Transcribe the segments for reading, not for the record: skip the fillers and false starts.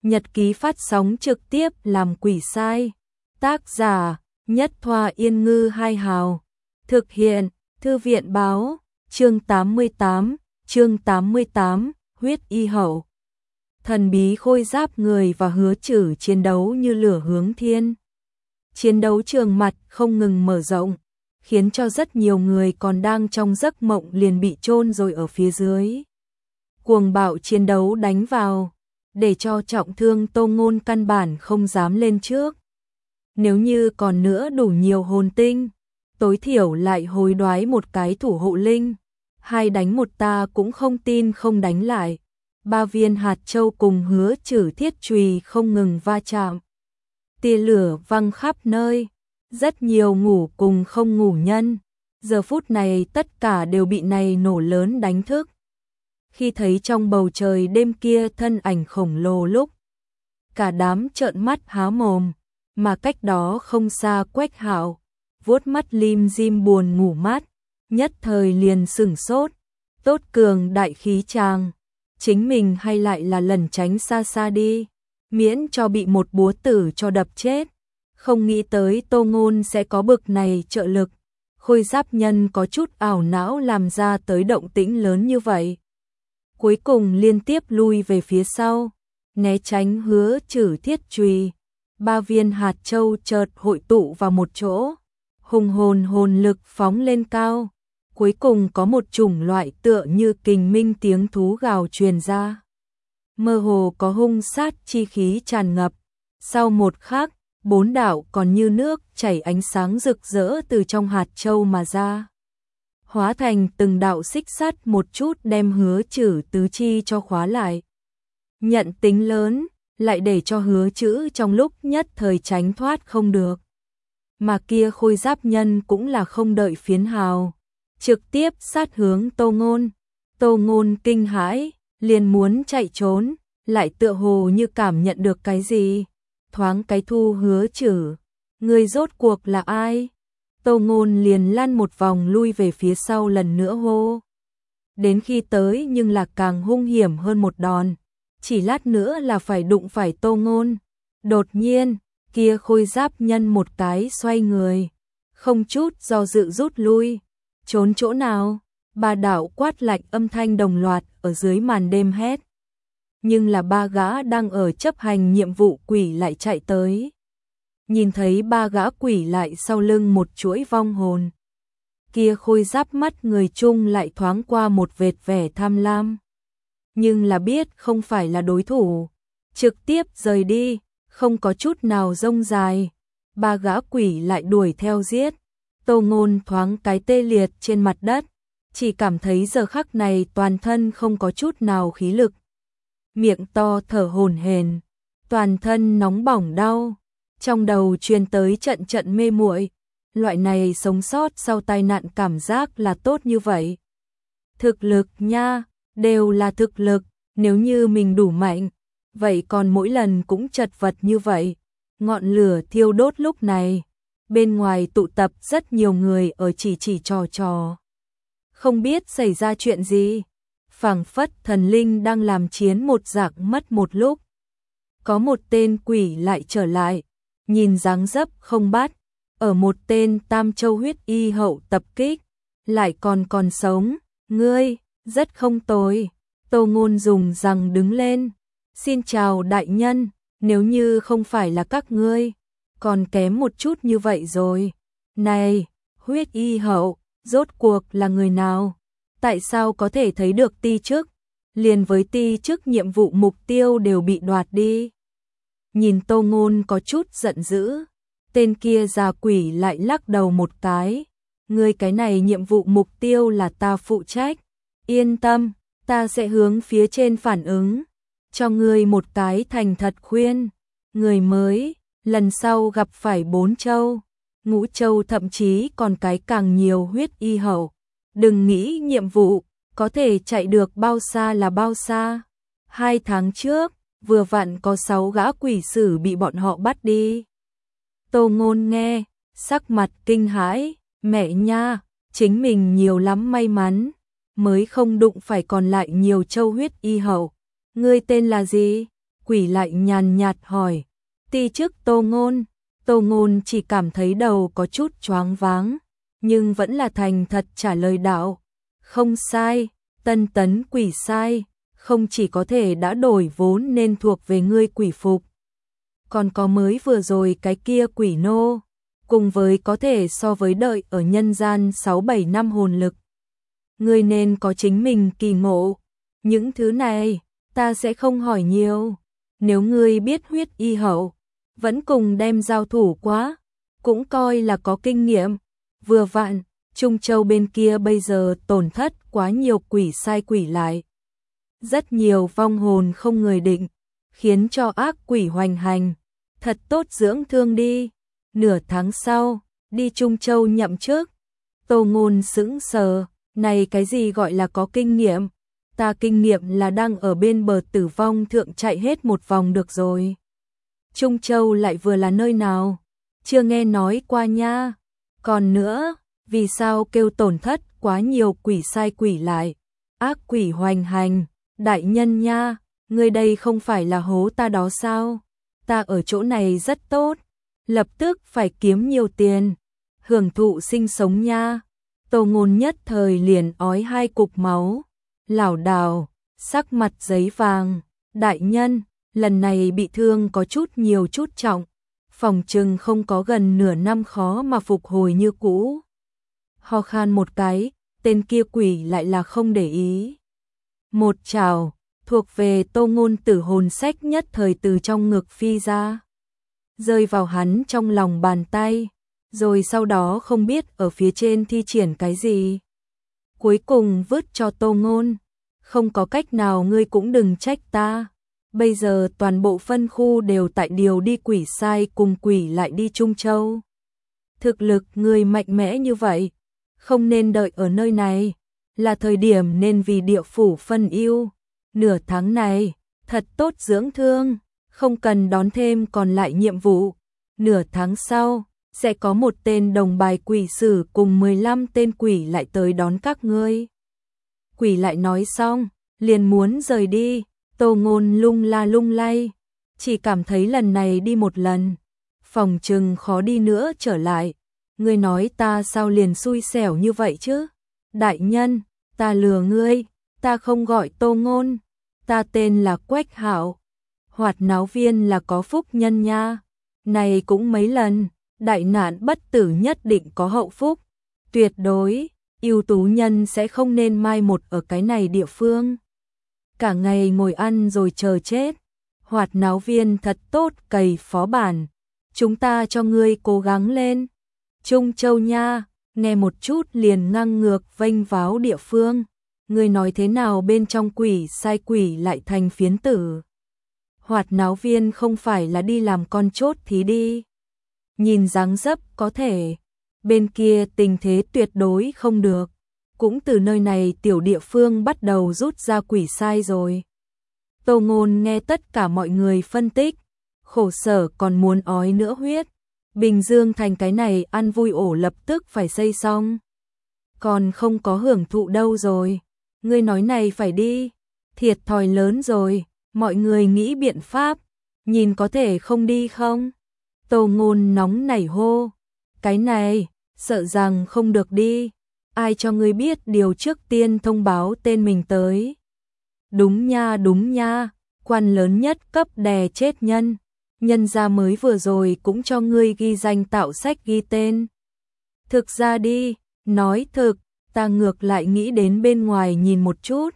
Nhật ký phát sóng trực tiếp làm quỷ sai. Tác giả Nhất Thoa Yên Ngư Hai Hào. Thực hiện Thư viện Báo. Chương 88, huyết y hậu. Thần bí khôi giáp người và Hứa Chử chiến đấu như lửa hướng thiên. Chiến đấu trường mặt không ngừng mở rộng, khiến cho rất nhiều người còn đang trong giấc mộng liền bị chôn rồi ở phía dưới. Cuồng bạo chiến đấu đánh vào, để cho trọng thương Tô Ngôn căn bản không dám lên trước. Nếu như còn nữa đủ nhiều hồn tinh, tối thiểu lại hối đoái một cái thủ hộ linh, hai đánh một ta cũng không tin không đánh lại. 3 viên hạt châu cùng Hứa Chử thiết chùy không ngừng va chạm. Tia lửa văng khắp nơi, rất nhiều ngủ cùng không ngủ nhân, giờ phút này tất cả đều bị này nổ lớn đánh thức. Khi thấy trong bầu trời đêm kia thân ảnh khổng lồ lúc, cả đám trợn mắt há mồm, mà cách đó không xa Quách Hạo, vuốt mắt lim dim buồn ngủ mát, nhất thời liền sửng sốt, tốt cường đại khí chàng, chính mình hay lại là lần tránh xa xa đi, miễn cho bị một búa tử cho đập chết. Không nghĩ tới Tô Ngôn sẽ có bực này trợ lực, khôi giáp nhân có chút ảo não làm ra tới động tĩnh lớn như vậy. Cuối cùng liên tiếp lui về phía sau, né tránh Hứa Chử thiết chùy. 3 viên hạt châu chợt hội tụ vào một chỗ, hùng hồn lực phóng lên cao. Cuối cùng có một chủng loại tựa như kình minh tiếng thú gào truyền ra. Mơ hồ có hung sát chi khí tràn ngập. Sau một khắc, 4 đạo còn như nước chảy ánh sáng rực rỡ từ trong hạt châu mà ra. Hóa thành từng đạo xích sắt một chút đem Hứa Chử tứ chi cho khóa lại. Nhận tính lớn, lại để cho Hứa Chử trong lúc nhất thời tránh thoát không được. Mà kia khôi giáp nhân cũng là không đợi phiến hào, trực tiếp sát hướng Tô Ngôn. Tô Ngôn kinh hãi, liền muốn chạy trốn, lại tựa hồ như cảm nhận được cái gì. Thoáng cái thu Hứa Chử, người rốt cuộc là ai? Tô Ngôn liền lăn một vòng lui về phía sau lần nữa hô. Đến khi tới nhưng là càng hung hiểm hơn một đòn, chỉ lát nữa là phải đụng phải Tô Ngôn. Đột nhiên, kia khôi giáp nhân một cái xoay người, không chút do dự rút lui. Trốn chỗ nào? 3 đạo quát lạnh âm thanh đồng loạt ở dưới màn đêm hét. Nhưng là 3 gã đang ở chấp hành nhiệm vụ quỷ lại chạy tới. Nhìn thấy 3 gã quỷ lại sau lưng một chuỗi vong hồn. Kia khôi giáp mắt người chung lại thoáng qua một vệt vẻ tham lam. Nhưng là biết không phải là đối thủ, trực tiếp rời đi, không có chút nào rông dài. 3 gã quỷ lại đuổi theo giết. Tô Ngôn thoáng cái tê liệt trên mặt đất, chỉ cảm thấy giờ khắc này toàn thân không có chút nào khí lực. Miệng to thở hổn hển, toàn thân nóng bỏng đau, trong đầu truyền tới trận trận mê muội. Loại này sống sót sau tai nạn cảm giác là tốt như vậy. Thực lực nha, đều là thực lực, nếu như mình đủ mạnh, vậy còn mỗi lần cũng chật vật như vậy. Ngọn lửa thiêu đốt lúc này, bên ngoài tụ tập rất nhiều người ở chỉ trò. Không biết xảy ra chuyện gì, phảng phất thần linh đang làm chiến một dạng mất một lúc. Có một tên quỷ lại trở lại, nhìn dáng dấp không bắt, ở một tên Tam Châu huyết y hậu tập kích, lại còn sống, ngươi, rất không tồi. Tô Ngôn dùng rằng đứng lên, xin chào đại nhân, nếu như không phải là các ngươi, còn kém một chút như vậy rồi. Này, huyết y hậu, rốt cuộc là người nào? Tại sao có thể thấy được ti chức? Liền với ti chức nhiệm vụ mục tiêu đều bị đoạt đi. Nhìn Tô Ngôn có chút giận dữ, tên kia già quỷ lại lắc đầu một cái. Ngươi cái này nhiệm vụ mục tiêu là ta phụ trách. Yên tâm, ta sẽ hướng phía trên phản ứng. Cho ngươi một cái thành thật khuyên. Người mới, lần sau gặp phải 4 châu, Ngũ châu thậm chí còn cái càng nhiều huyết y hậu. Đừng nghĩ nhiệm vụ, có thể chạy được bao xa là bao xa. 2 tháng trước, vừa vặn có 6 gã quỷ sử bị bọn họ bắt đi. Tô Ngôn nghe, sắc mặt kinh hãi, mẹ nha, chính mình nhiều lắm may mắn, mới không đụng phải còn lại nhiều châu huyết y hậu. Ngươi tên là gì? Quỷ lại nhàn nhạt hỏi, ti chức Tô Ngôn. Tô Ngôn chỉ cảm thấy đầu có chút choáng váng, nhưng vẫn là thành thật trả lời đạo, không sai, Tân Tấn quỷ sai, không chỉ có thể đã đổi vốn nên thuộc về ngươi quỷ phục, còn có mới vừa rồi cái kia quỷ nô, cùng với có thể so với đợi ở nhân gian 6-7 năm hồn lực. Ngươi nên có chính mình kỳ ngộ, những thứ này ta sẽ không hỏi nhiều, nếu ngươi biết huyết y hậu, vẫn cùng đem giao thủ quá, cũng coi là có kinh nghiệm. Vừa vặn, Trung Châu bên kia bây giờ tổn thất quá nhiều quỷ sai quỷ lại. Rất nhiều vong hồn không người định, khiến cho ác quỷ hoành hành. Thật tốt dưỡng thương đi. Nửa tháng sau, đi Trung Châu nhậm chức. Tô Ngôn sững sờ, này cái gì gọi là có kinh nghiệm? Ta kinh nghiệm là đang ở bên bờ tử vong thượng chạy hết một vòng được rồi. Trung Châu lại vừa là nơi nào? Chưa nghe nói qua nha. Còn nữa, vì sao kêu tổn thất quá nhiều quỷ sai quỷ lại? Ác quỷ hoành hành, đại nhân nha, ngươi đây không phải là hố ta đó sao? Ta ở chỗ này rất tốt, lập tức phải kiếm nhiều tiền, hưởng thụ sinh sống nha. Tô Ngôn nhất thời liền ói hai cục máu, lảo đảo, sắc mặt giấy vàng, đại nhân, lần này bị thương có chút nhiều chút trọng, phòng trừng không có gần nửa năm khó mà phục hồi như cũ. Ho khan một cái, tên kia quỷ lại là không để ý. Một chảo, thuộc về Tô Ngôn tử hồn sách nhất thời từ trong ngực phi ra, rơi vào hắn trong lòng bàn tay, rồi sau đó không biết ở phía trên thi triển cái gì. Cuối cùng vứt cho Tô Ngôn, không có cách nào ngươi cũng đừng trách ta. Bây giờ toàn bộ phân khu đều tại điều đi quỷ sai cùng quỷ lại đi Trung Châu. Thực lực ngươi mạnh mẽ như vậy, không nên đợi ở nơi này, là thời điểm nên vì địa phủ phân ưu. Nửa tháng này, thật tốt dưỡng thương, không cần đón thêm còn lại nhiệm vụ. Nửa tháng sau, sẽ có một tên đồng bài quỷ sử cùng 15 tên quỷ lại tới đón các ngươi. Quỷ lại nói xong, liền muốn rời đi. Tô Ngôn lung la lung lay, chỉ cảm thấy lần này đi một lần, phòng trừng khó đi nữa trở lại. Ngươi nói ta sao liền xui xẻo như vậy chứ? Đại nhân, ta lừa ngươi, ta không gọi Tô Ngôn, ta tên là Quách Hạo, hoạt náo viên là có phúc nhân nha. Này cũng mấy lần, đại nạn bất tử nhất định có hậu phúc, tuyệt đối, ưu tú nhân sẽ không nên mai một ở cái này địa phương. Cả ngày ngồi ăn rồi chờ chết. Hoạt náo viên thật tốt cày phó bản. Chúng ta cho ngươi cố gắng lên. Trung Châu nha, nghe một chút liền ngang ngược vênh váo địa phương. Ngươi nói thế nào bên trong quỷ sai quỷ lại thành phiến tử? Hoạt náo viên không phải là đi làm con chốt thí đi. Nhìn dáng dấp có thể, bên kia tình thế tuyệt đối không được. Cũng từ nơi này tiểu địa phương bắt đầu rút ra quỷ sai rồi. Tô Ngôn nghe tất cả mọi người phân tích, khổ sở còn muốn ói nữa huyết. Bình Dương thành cái này ăn vui ổ lập tức phải xây xong. Còn không có hưởng thụ đâu rồi. Ngươi nói này phải đi, thiệt thòi lớn rồi, mọi người nghĩ biện pháp, nhìn có thể không đi không? Tô Ngôn nóng nảy hô, cái này, sợ rằng không được đi. Ai cho ngươi biết điều trước tiên thông báo tên mình tới? Đúng nha, quan lớn nhất cấp đè chết nhân. Nhân gia mới vừa rồi cũng cho ngươi ghi danh tạo sách ghi tên. Thực ra đi, nói thực, ta ngược lại nghĩ đến bên ngoài nhìn một chút.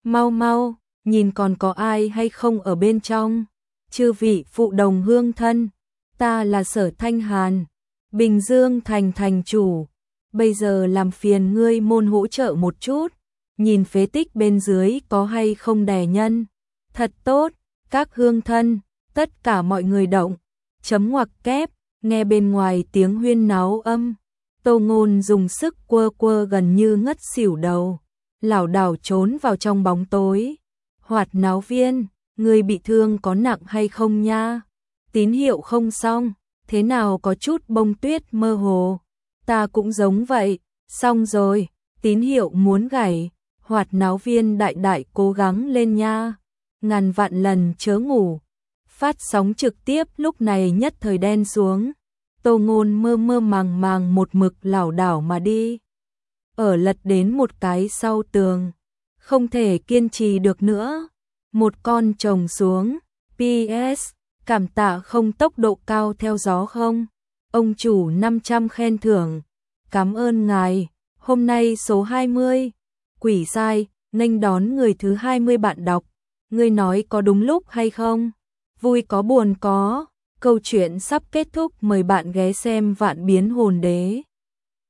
Mau, nhìn còn có ai hay không ở bên trong. Chư vị phụ đồng hương thân, ta là Sở Thanh Hàn, Bình Dương thành thành chủ. Bây giờ làm phiền ngươi môn hỗ trợ một chút, nhìn phế tích bên dưới có hay không đè nhân. Thật tốt, các hương thân, tất cả mọi người động, chấm ngoặc kép, nghe bên ngoài tiếng huyên náo âm. Tô Ngôn dùng sức quơ gần như ngất xỉu đầu, lảo đảo trốn vào trong bóng tối. Hoạt náo viên, ngươi bị thương có nặng hay không nha? Tín hiệu không xong, thế nào có chút bông tuyết mơ hồ. Ta cũng giống vậy, xong rồi, tín hiệu muốn gảy. Hoạt náo viên đại đại cố gắng lên nha, ngàn vạn lần chớ ngủ, phát sóng trực tiếp lúc này nhất thời đen xuống. Tô Ngôn mơ mơ màng màng một mực lảo đảo mà đi. Ở lật đến một cái sau tường. Không thể kiên trì được nữa. Một con chồng xuống. PS. Cảm tạ không tốc độ cao theo gió không? Ông chủ 500 khen thưởng. Cảm ơn ngài. Hôm nay số 20. Quỷ sai, nghênh đón người thứ 20 bạn đọc. Ngươi nói có đúng lúc hay không? Vui có buồn có. Câu chuyện sắp kết thúc, mời bạn ghé xem Vạn Biến Hồn Đế.